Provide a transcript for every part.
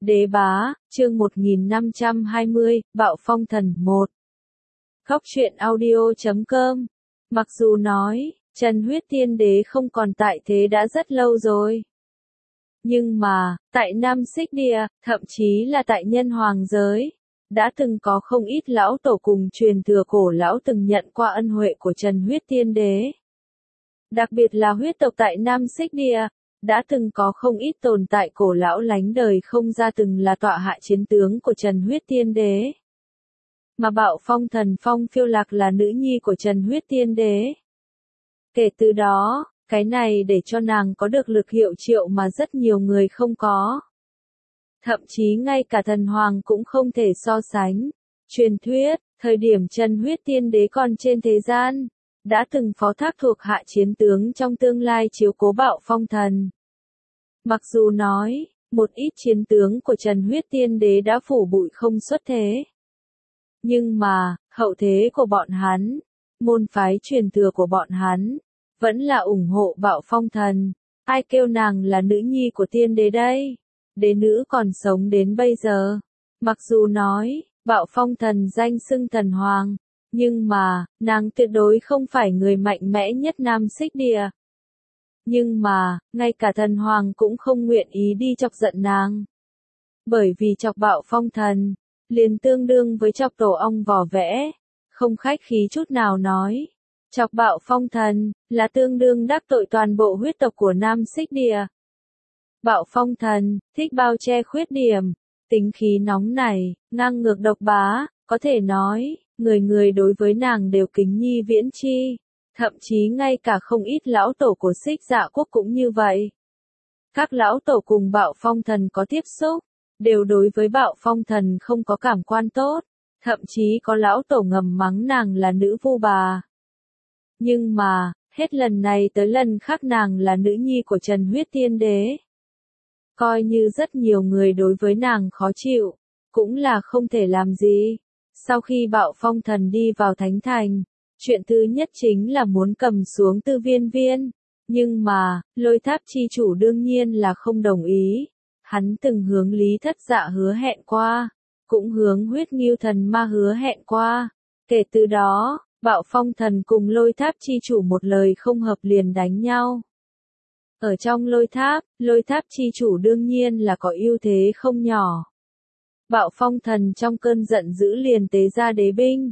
Đế bá, chương 1520, Bạo Phong Thần 1. Góc truyện audio.com. Mặc dù nói, Trần Huyết Tiên Đế không còn tại thế đã rất lâu rồi. Nhưng mà, tại Nam Xích Địa, thậm chí là tại Nhân Hoàng giới, đã từng có không ít lão tổ cùng truyền thừa cổ lão từng nhận qua ân huệ của Trần Huyết Tiên Đế. Đặc biệt là huyết tộc tại Nam Xích Địa, đã từng có không ít tồn tại cổ lão lánh đời không ra từng là tọa hạ chiến tướng của Trần Huyết Tiên Đế. Mà Bạo Phong Thần Phong Phiêu Lạc là nữ nhi của Trần Huyết Tiên Đế. Kể từ đó, cái này để cho nàng có được lực hiệu triệu mà rất nhiều người không có. Thậm chí ngay cả thần hoàng cũng không thể so sánh. Truyền thuyết, thời điểm Trần Huyết Tiên Đế còn trên thế gian, đã từng phó thác thuộc hạ chiến tướng trong tương lai chiếu cố Bạo Phong Thần. Mặc dù nói, một ít chiến tướng của Trần Huyết Tiên Đế đã phủ bụi không xuất thế. Nhưng mà, hậu thế của bọn hắn, môn phái truyền thừa của bọn hắn, vẫn là ủng hộ Bạo Phong Thần. Ai kêu nàng là nữ nhi của tiên đế đây? Đế nữ còn sống đến bây giờ. Mặc dù nói, Bạo Phong Thần danh xưng thần hoàng, nhưng mà, nàng tuyệt đối không phải người mạnh mẽ nhất Nam Xích Địa. Nhưng mà, ngay cả thần hoàng cũng không nguyện ý đi chọc giận nàng. Bởi vì chọc Bạo Phong Thần, liền tương đương với chọc tổ ong vỏ vẽ, không khách khí chút nào nói. Chọc Bạo Phong Thần, là tương đương đắc tội toàn bộ huyết tộc của Nam Xích Địa. Bạo Phong Thần, thích bao che khuyết điểm, tính khí nóng nảy, ngang ngược độc bá, có thể nói, người người đối với nàng đều kính nhi viễn chi. Thậm chí ngay cả không ít lão tổ của Xích Dạ Quốc cũng như vậy. Các lão tổ cùng Bạo Phong Thần có tiếp xúc, đều đối với Bạo Phong Thần không có cảm quan tốt, thậm chí có lão tổ ngầm mắng nàng là nữ vu bà. Nhưng mà, hết lần này tới lần khác nàng là nữ nhi của Trần Huyết Tiên Đế. Coi như rất nhiều người đối với nàng khó chịu, cũng là không thể làm gì. Sau khi Bạo Phong Thần đi vào Thánh Thành, chuyện thứ nhất chính là muốn cầm xuống Tư Viên Viên. Nhưng mà, Lôi Tháp chi chủ đương nhiên là không đồng ý. Hắn từng hướng Lý Thất Dạ hứa hẹn qua, cũng hướng Huyết Ngưu Thần Ma hứa hẹn qua. Kể từ đó, Bạo Phong Thần cùng Lôi Tháp chi chủ một lời không hợp liền đánh nhau. Ở trong Lôi Tháp chi chủ đương nhiên là có ưu thế không nhỏ. Bạo Phong Thần trong cơn giận dữ liền tế ra đế binh,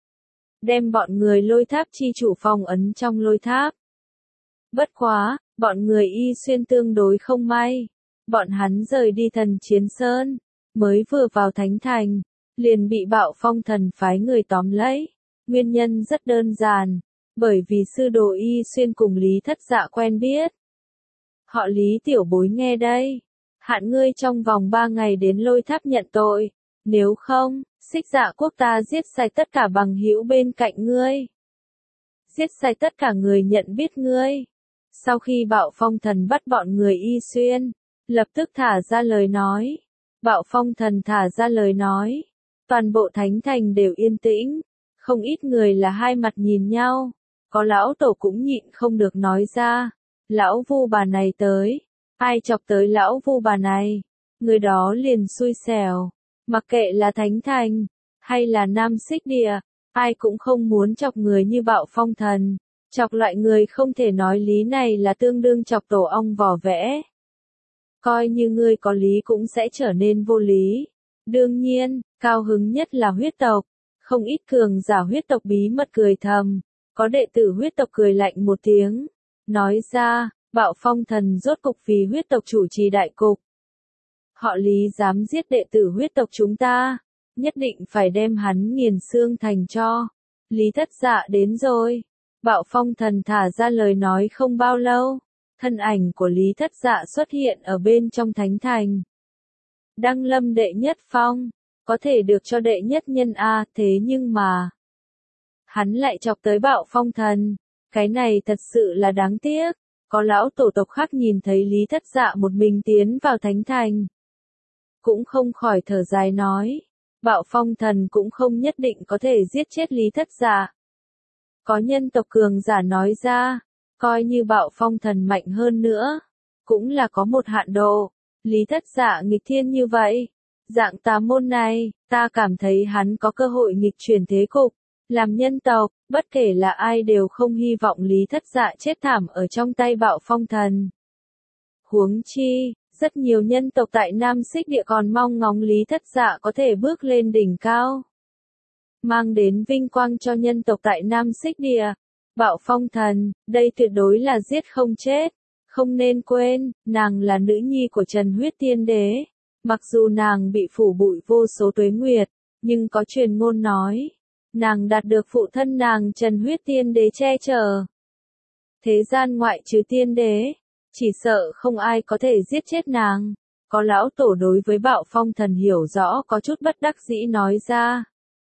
đem bọn người Lôi Tháp chi chủ phong ấn trong lôi tháp. Bất quá, bọn người Y Xuyên tương đối không may. Bọn hắn rời đi Thần Chiến Sơn, mới vừa vào Thánh Thành, liền bị Bạo Phong Thần phái người tóm lấy. Nguyên nhân rất đơn giản, bởi vì sư đồ Y Xuyên cùng Lý Thất Dạ quen biết. Họ Lý tiểu bối nghe đây, hạn ngươi trong vòng 3 ngày đến lôi tháp nhận tội, nếu không, Xích Dạ Quốc ta giết sạch tất cả bằng hữu bên cạnh ngươi. Giết sạch tất cả người nhận biết ngươi. Sau khi Bạo Phong Thần bắt bọn người Y Xuyên, lập tức thả ra lời nói. Bạo Phong Thần thả ra lời nói, toàn bộ Thánh Thành đều yên tĩnh, không ít người là hai mặt nhìn nhau, có lão tổ cũng nhịn không được nói ra, lão vu bà này tới, ai chọc tới lão vu bà này, người đó liền xui xẻo, mặc kệ là Thánh Thành, hay là Nam Xích Địa, ai cũng không muốn chọc người như Bạo Phong Thần, chọc loại người không thể nói lý này là tương đương chọc tổ ong vỏ vẽ. Coi như ngươi có lý cũng sẽ trở nên vô lý. Đương nhiên, cao hứng nhất là huyết tộc. Không ít cường giả huyết tộc bí mật cười thầm. Có đệ tử huyết tộc cười lạnh một tiếng. Nói ra, Bạo Phong Thần rốt cục vì huyết tộc chủ trì đại cục. Họ Lý dám giết đệ tử huyết tộc chúng ta. Nhất định phải đem hắn nghiền xương thành cho. Lý Thất Dạ đến rồi. Bạo Phong Thần thả ra lời nói không bao lâu. Thân ảnh của Lý Thất Dạ xuất hiện ở bên trong Thánh Thành. Đăng lâm đệ nhất phong, có thể được cho đệ nhất nhân A, thế nhưng mà hắn lại chọc tới Bạo Phong Thần, cái này thật sự là đáng tiếc. Có lão tổ tộc khác nhìn thấy Lý Thất Dạ một mình tiến vào Thánh Thành, cũng không khỏi thở dài nói, Bạo Phong Thần cũng không nhất định có thể giết chết Lý Thất Dạ. Có nhân tộc cường giả nói ra, coi như Bạo Phong Thần mạnh hơn nữa, cũng là có một hạn độ. Lý Thất Dạ nghịch thiên như vậy. Dạng tà môn này, ta cảm thấy hắn có cơ hội nghịch chuyển thế cục. Làm nhân tộc, bất kể là ai đều không hy vọng Lý Thất Dạ chết thảm ở trong tay Bạo Phong Thần. Huống chi, rất nhiều nhân tộc tại Nam Xích Địa còn mong ngóng Lý Thất Dạ có thể bước lên đỉnh cao, mang đến vinh quang cho nhân tộc tại Nam Xích Địa. Bạo Phong Thần, đây tuyệt đối là giết không chết. Không nên quên, nàng là nữ nhi của Trần Huyết Tiên Đế. Mặc dù nàng bị phủ bụi vô số tuế nguyệt, nhưng có truyền ngôn nói, nàng đạt được phụ thân nàng Trần Huyết Tiên Đế che chở. Thế gian ngoại trừ tiên đế, chỉ sợ không ai có thể giết chết nàng. Có lão tổ đối với Bạo Phong Thần hiểu rõ có chút bất đắc dĩ nói ra.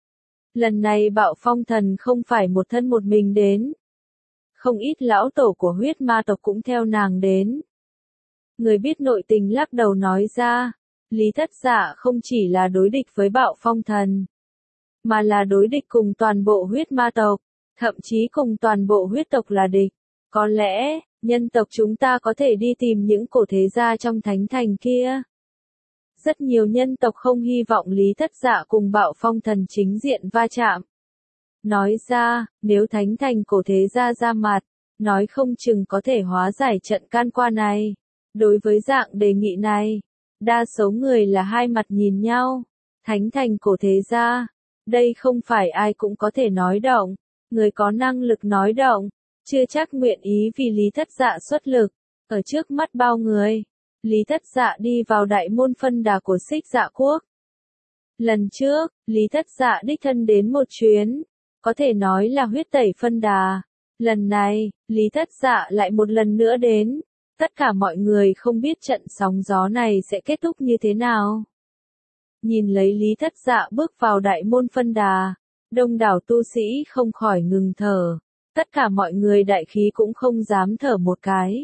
Lần này Bạo Phong Thần không phải một thân một mình đến. Không ít lão tổ của huyết ma tộc cũng theo nàng đến. Người biết nội tình lắc đầu nói ra, Lý Thất Dạ không chỉ là đối địch với Bạo Phong Thần, mà là đối địch cùng toàn bộ huyết ma tộc, thậm chí cùng toàn bộ huyết tộc là địch. Có lẽ, nhân tộc chúng ta có thể đi tìm những cổ thế gia trong thánh thành kia. Rất nhiều nhân tộc không hy vọng Lý Thất Dạ cùng Bạo Phong Thần chính diện va chạm. Nói ra, nếu thánh thành cổ thế gia ra mặt, nói không chừng có thể hóa giải trận can qua này. Đối với dạng đề nghị này, đa số người là hai mặt nhìn nhau. Thánh thành cổ thế gia, đây không phải ai cũng có thể nói động. Người có năng lực nói động, chưa chắc nguyện ý vì Lý Thất Dạ xuất lực. Ở trước mắt bao người, Lý Thất Dạ đi vào đại môn phân đà của Xích Dạ Quốc. Lần trước, Lý Thất Dạ đích thân đến một chuyến, có thể nói là huyết tẩy phân đà. Lần này, Lý Thất Dạ lại một lần nữa đến. Tất cả mọi người không biết trận sóng gió này sẽ kết thúc như thế nào. Nhìn lấy Lý Thất Dạ bước vào đại môn phân đà, đông đảo tu sĩ không khỏi ngừng thở. Tất cả mọi người đại khí cũng không dám thở một cái.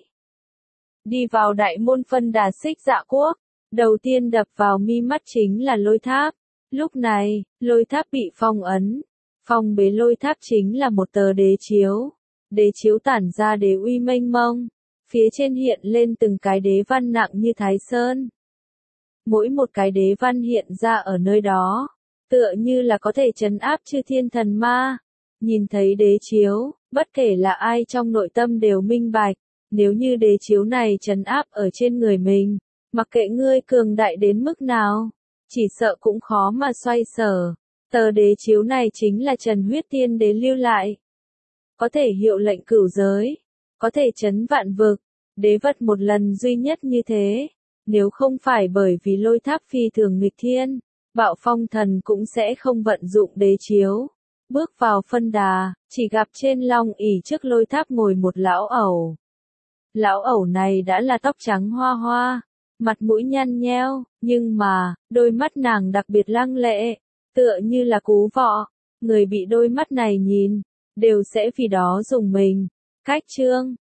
Đi vào đại môn phân đà Xích Dạ Quốc, đầu tiên đập vào mi mắt chính là lôi tháp. Lúc này, lôi tháp bị phong ấn. Phong bế lôi tháp chính là một tờ đế chiếu. Đế chiếu tản ra đế uy mênh mông. Phía trên hiện lên từng cái đế văn nặng như Thái Sơn. Mỗi một cái đế văn hiện ra ở nơi đó, tựa như là có thể trấn áp chư thiên thần ma. Nhìn thấy đế chiếu, bất kể là ai trong nội tâm đều minh bạch. Nếu như đế chiếu này trấn áp ở trên người mình, mặc kệ ngươi cường đại đến mức nào, chỉ sợ cũng khó mà xoay sở. Tờ đế chiếu này chính là Trần Huyết Tiên Đế lưu lại. Có thể hiệu lệnh cửu giới, có thể trấn vạn vực, đế vật một lần duy nhất như thế. Nếu không phải bởi vì lôi tháp phi thường nghịch thiên, Bạo Phong Thần cũng sẽ không vận dụng đế chiếu. Bước vào phân đà, chỉ gặp trên long ỷ trước lôi tháp ngồi một lão ẩu. Lão ẩu này đã là tóc trắng hoa hoa, mặt mũi nhăn nheo, nhưng mà, đôi mắt nàng đặc biệt lăng lệ, tựa như là cú vọ. Người bị đôi mắt này nhìn, đều sẽ vì đó dùng mình. Cách chương